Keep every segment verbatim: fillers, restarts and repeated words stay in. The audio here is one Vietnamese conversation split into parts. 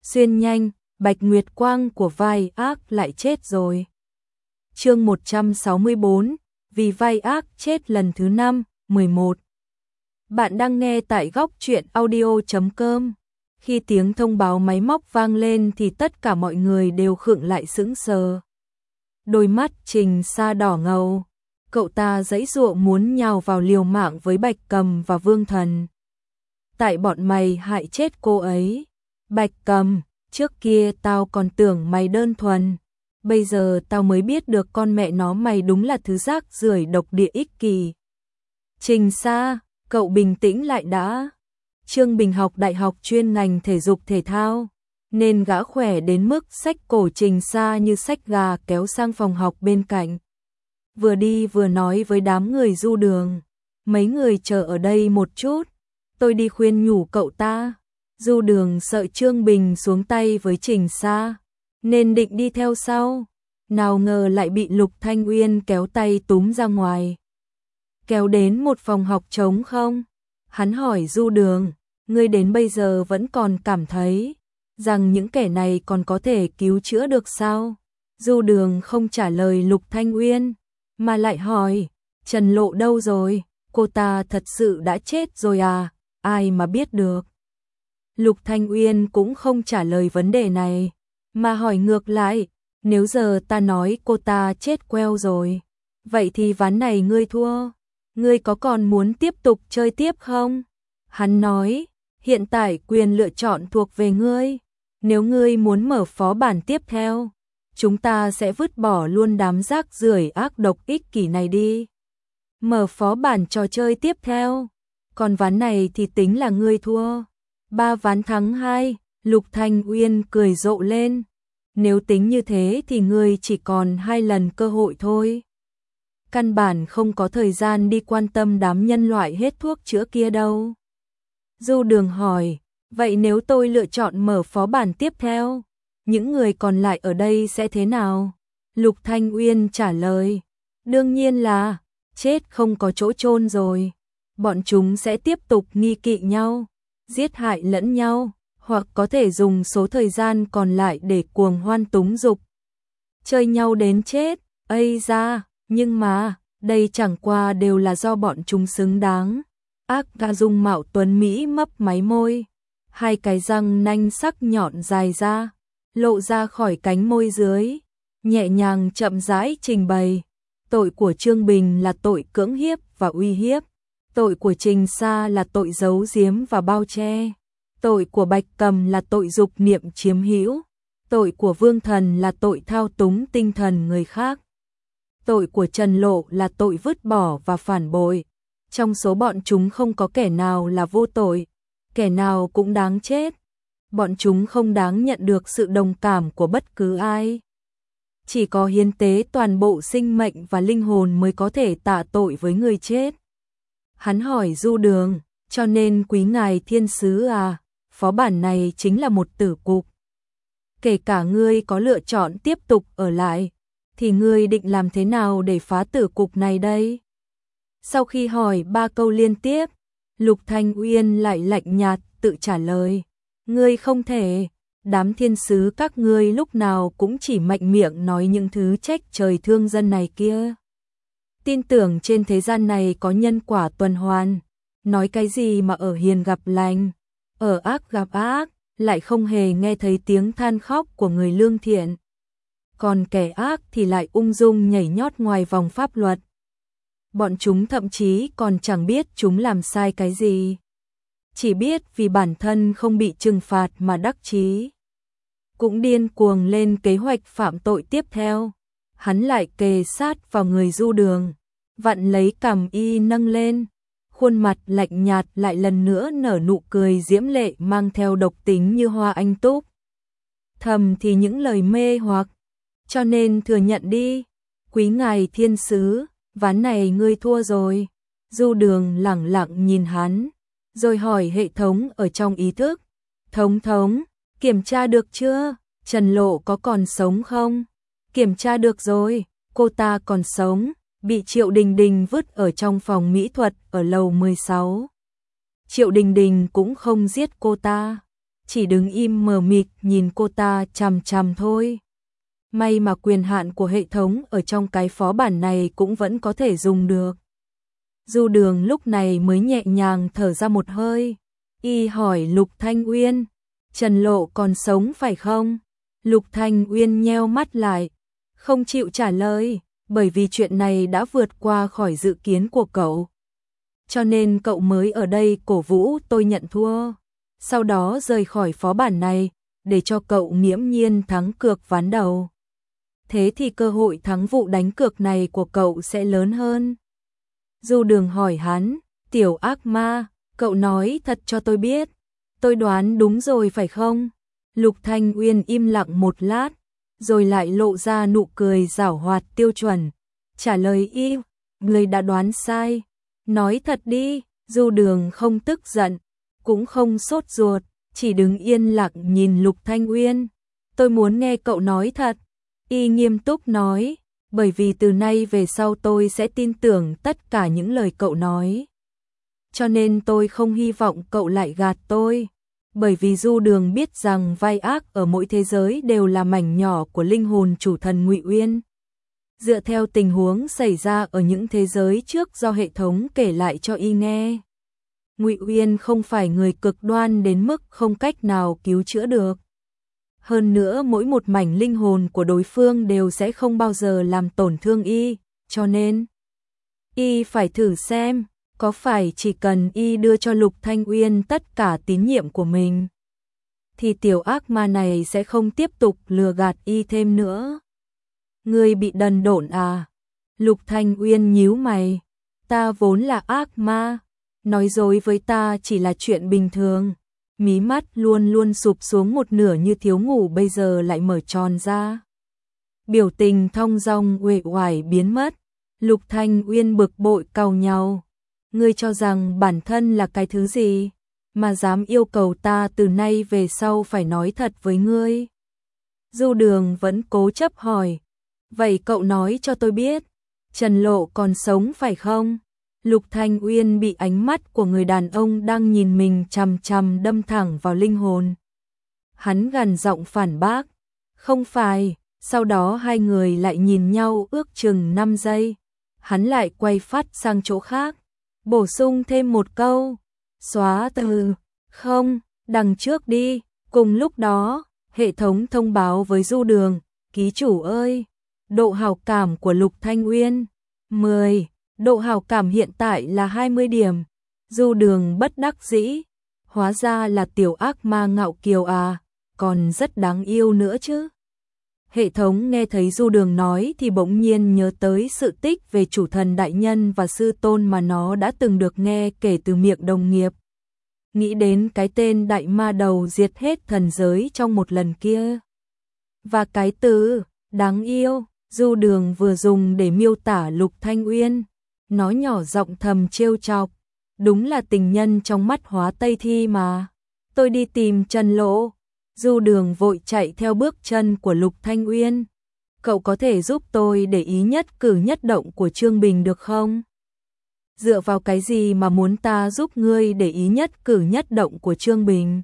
Xuyên nhanh, Bạch Nguyệt Quang của vai ác lại chết rồi. Chương một trăm sáu mươi bốn, vì vai ác chết lần thứ năm, mười một. Bạn đang nghe tại góc truyện audio chấm com. Khi tiếng thông báo máy móc vang lên thì tất cả mọi người đều khựng lại sững sờ. Đôi mắt Trình Sa đỏ ngầu, cậu ta giãy giụa muốn nhào vào liều mạng với Bạch Cầm và Vương Thần. Tại bọn mày hại chết cô ấy. Bạch Cầm, trước kia tao còn tưởng mày đơn thuần, bây giờ tao mới biết được con mẹ nó mày đúng là thứ rác rưởi độc địa ích kỷ. Trình Sa, cậu bình tĩnh lại đã. Trương Bình học đại học chuyên ngành thể dục thể thao, nên gã khỏe đến mức xách cổ Trình Sa như xách gà kéo sang phòng học bên cạnh. Vừa đi vừa nói với đám người du đường, mấy người chờ ở đây một chút, tôi đi khuyên nhủ cậu ta. Du đường sợ Trương Bình xuống tay với Trình Sa, nên định đi theo sau, nào ngờ lại bị Lục Thanh Uyên kéo tay túm ra ngoài. Kéo đến một phòng học trống không? Hắn hỏi Du đường, ngươi đến bây giờ vẫn còn cảm thấy rằng những kẻ này còn có thể cứu chữa được sao? Du đường không trả lời Lục Thanh Uyên, mà lại hỏi, Trần Lộ đâu rồi? Cô ta thật sự đã chết rồi à? Ai mà biết được. Lục Thanh Uyên cũng không trả lời vấn đề này, mà hỏi ngược lại, nếu giờ ta nói cô ta chết queo rồi, vậy thì ván này ngươi thua, ngươi có còn muốn tiếp tục chơi tiếp không? Hắn nói, hiện tại quyền lựa chọn thuộc về ngươi, nếu ngươi muốn mở phó bản tiếp theo, chúng ta sẽ vứt bỏ luôn đám rác rưởi ác độc ích kỷ này đi. Mở phó bản trò chơi tiếp theo, còn ván này thì tính là ngươi thua. Ba ván thắng hai, Lục Thanh Uyên cười rộ lên. Nếu tính như thế thì ngươi chỉ còn hai lần cơ hội thôi. Căn bản không có thời gian đi quan tâm đám nhân loại hết thuốc chữa kia đâu. Du đường hỏi, vậy nếu tôi lựa chọn mở phó bản tiếp theo, những người còn lại ở đây sẽ thế nào? Lục Thanh Uyên trả lời, đương nhiên là chết không có chỗ chôn rồi. Bọn chúng sẽ tiếp tục nghi kỵ nhau, giết hại lẫn nhau, hoặc có thể dùng số thời gian còn lại để cuồng hoan túng dục, chơi nhau đến chết. Ây da, nhưng mà, đây chẳng qua đều là do bọn chúng xứng đáng. Ác gà dung mạo tuấn Mỹ mấp máy môi, hai cái răng nanh sắc nhọn dài ra, lộ ra khỏi cánh môi dưới, nhẹ nhàng chậm rãi trình bày. Tội của Trương Bình là tội cưỡng hiếp và uy hiếp. Tội của Trình Sa là tội giấu giếm và bao che. Tội của Bạch Cầm là tội dục niệm chiếm hữu. Tội của Vương Thần là tội thao túng tinh thần người khác. Tội của Trần Lộ là tội vứt bỏ và phản bội. Trong số bọn chúng không có kẻ nào là vô tội, kẻ nào cũng đáng chết. Bọn chúng không đáng nhận được sự đồng cảm của bất cứ ai. Chỉ có hiến tế toàn bộ sinh mệnh và linh hồn mới có thể tạ tội với người chết. Hắn hỏi Du đường, cho nên quý ngài thiên sứ à, phó bản này chính là một tử cục. Kể cả ngươi có lựa chọn tiếp tục ở lại, thì ngươi định làm thế nào để phá tử cục này đây? Sau khi hỏi ba câu liên tiếp, Lục Thanh Uyên lại lạnh nhạt tự trả lời, ngươi không thể, đám thiên sứ các ngươi lúc nào cũng chỉ mạnh miệng nói những thứ trách trời thương dân này kia. Tin tưởng trên thế gian này có nhân quả tuần hoàn, nói cái gì mà ở hiền gặp lành, ở ác gặp ác, lại không hề nghe thấy tiếng than khóc của người lương thiện. Còn kẻ ác thì lại ung dung nhảy nhót ngoài vòng pháp luật. Bọn chúng thậm chí còn chẳng biết chúng làm sai cái gì, chỉ biết vì bản thân không bị trừng phạt mà đắc chí, cũng điên cuồng lên kế hoạch phạm tội tiếp theo. Hắn lại kề sát vào người Du đường, vặn lấy cằm y nâng lên, khuôn mặt lạnh nhạt lại lần nữa nở nụ cười diễm lệ mang theo độc tính như hoa anh túc. Thầm thì những lời mê hoặc, cho nên thừa nhận đi, quý ngài thiên sứ, ván này ngươi thua rồi. Du đường lẳng lặng nhìn hắn, rồi hỏi hệ thống ở trong ý thức, thống thống, kiểm tra được chưa? Trần Lộ có còn sống không? Kiểm tra được rồi, cô ta còn sống, bị Triệu Đình Đình vứt ở trong phòng mỹ thuật ở lầu mười sáu. Triệu Đình Đình cũng không giết cô ta, chỉ đứng im mờ mịt nhìn cô ta chằm chằm thôi. May mà quyền hạn của hệ thống ở trong cái phó bản này cũng vẫn có thể dùng được. Du Đường lúc này mới nhẹ nhàng thở ra một hơi. Y hỏi Lục Thanh Uyên, Trần Lộ còn sống phải không? Lục Thanh Uyên nheo mắt lại, không chịu trả lời, bởi vì chuyện này đã vượt qua khỏi dự kiến của cậu. Cho nên cậu mới ở đây cổ vũ tôi nhận thua, sau đó rời khỏi phó bản này, để cho cậu nghiễm nhiên thắng cược ván đầu. Thế thì cơ hội thắng vụ đánh cược này của cậu sẽ lớn hơn. Du Đường hỏi hắn, tiểu ác ma, cậu nói thật cho tôi biết, tôi đoán đúng rồi phải không? Lục Thanh Uyên im lặng một lát, rồi lại lộ ra nụ cười giảo hoạt tiêu chuẩn, trả lời y, người đã đoán sai, nói thật đi. Du Đường không tức giận, cũng không sốt ruột, chỉ đứng yên lặng nhìn Lục Thanh Uyên. Tôi muốn nghe cậu nói thật. Y nghiêm túc nói, bởi vì từ nay về sau tôi sẽ tin tưởng tất cả những lời cậu nói. Cho nên tôi không hy vọng cậu lại gạt tôi. Bởi vì Du Đường biết rằng vai ác ở mỗi thế giới đều là mảnh nhỏ của linh hồn chủ thần Ngụy Uyên. Dựa theo tình huống xảy ra ở những thế giới trước do hệ thống kể lại cho y nghe, Ngụy Uyên không phải người cực đoan đến mức không cách nào cứu chữa được. Hơn nữa mỗi một mảnh linh hồn của đối phương đều sẽ không bao giờ làm tổn thương y, cho nên y phải thử xem, có phải chỉ cần y đưa cho Lục Thanh Uyên tất cả tín nhiệm của mình, thì tiểu ác ma này sẽ không tiếp tục lừa gạt y thêm nữa. Ngươi bị đần độn à? Lục Thanh Uyên nhíu mày, ta vốn là ác ma, nói dối với ta chỉ là chuyện bình thường. Mí mắt luôn luôn sụp xuống một nửa như thiếu ngủ bây giờ lại mở tròn ra. Biểu tình thong dong uể oải biến mất. Lục Thanh Uyên bực bội cau nhau. Ngươi cho rằng bản thân là cái thứ gì mà dám yêu cầu ta từ nay về sau phải nói thật với ngươi? Du Đường vẫn cố chấp hỏi. Vậy cậu nói cho tôi biết, Trần Lộ còn sống phải không? Lục Thanh Uyên bị ánh mắt của người đàn ông đang nhìn mình chằm chằm đâm thẳng vào linh hồn. Hắn gằn giọng phản bác, không phải. Sau đó hai người lại nhìn nhau ước chừng năm giây. Hắn lại quay phát sang chỗ khác, bổ sung thêm một câu, xóa từ, không, đằng trước đi. Cùng lúc đó, hệ thống thông báo với Du Đường, ký chủ ơi, độ hảo cảm của Lục Thanh Uyên, mười. Độ hảo cảm hiện tại là hai mươi điểm. Du Đường bất đắc dĩ, hóa ra là tiểu ác ma ngạo kiều à, còn rất đáng yêu nữa chứ. Hệ thống nghe thấy Du Đường nói thì bỗng nhiên nhớ tới sự tích về chủ thần đại nhân và sư tôn mà nó đã từng được nghe kể từ miệng đồng nghiệp. Nghĩ đến cái tên đại ma đầu diệt hết thần giới trong một lần kia. Và cái từ đáng yêu, Du Đường vừa dùng để miêu tả Lục Thanh Uyên. Nó nhỏ giọng thầm trêu chọc, đúng là tình nhân trong mắt Hóa Tây Thi mà. Tôi đi tìm Trần Lộ. Du Đường vội chạy theo bước chân của Lục Thanh Uyên. Cậu có thể giúp tôi để ý nhất cử nhất động của Trương Bình được không? Dựa vào cái gì mà muốn ta giúp ngươi để ý nhất cử nhất động của Trương Bình?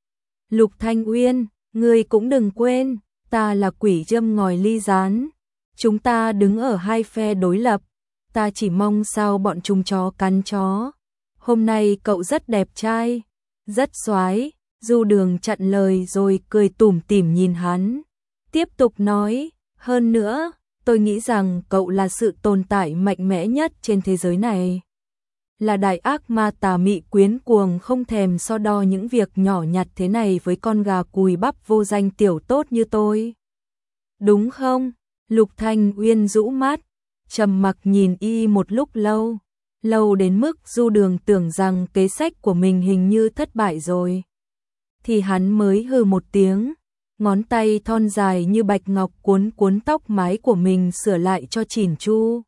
Lục Thanh Uyên, ngươi cũng đừng quên, ta là quỷ châm ngòi ly gián. Chúng ta đứng ở hai phe đối lập. Ta chỉ mong sao bọn chúng chó cắn chó. Hôm nay cậu rất đẹp trai, rất xoái. Du Đường chặn lời rồi cười tủm tỉm nhìn hắn. Tiếp tục nói, hơn nữa, tôi nghĩ rằng cậu là sự tồn tại mạnh mẽ nhất trên thế giới này. Là đại ác ma tà mị quyến cuồng không thèm so đo những việc nhỏ nhặt thế này với con gà cùi bắp vô danh tiểu tốt như tôi. Đúng không? Lục Thanh Uyên rũ mắt, trầm mặc nhìn y một lúc lâu, lâu đến mức Du Đường tưởng rằng kế sách của mình hình như thất bại rồi. Thì hắn mới hừ một tiếng, ngón tay thon dài như bạch ngọc cuốn cuốn tóc mái của mình sửa lại cho chỉn chu.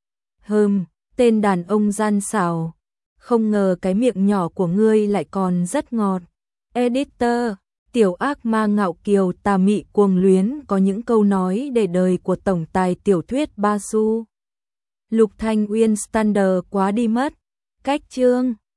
Hừm, tên đàn ông gian xảo, không ngờ cái miệng nhỏ của ngươi lại còn rất ngọt. Editor, tiểu ác ma ngạo kiều tà mị cuồng luyến có những câu nói để đời của tổng tài tiểu thuyết Ba Su. Lục Thanh Uyên standard quá đi mất. Cách chương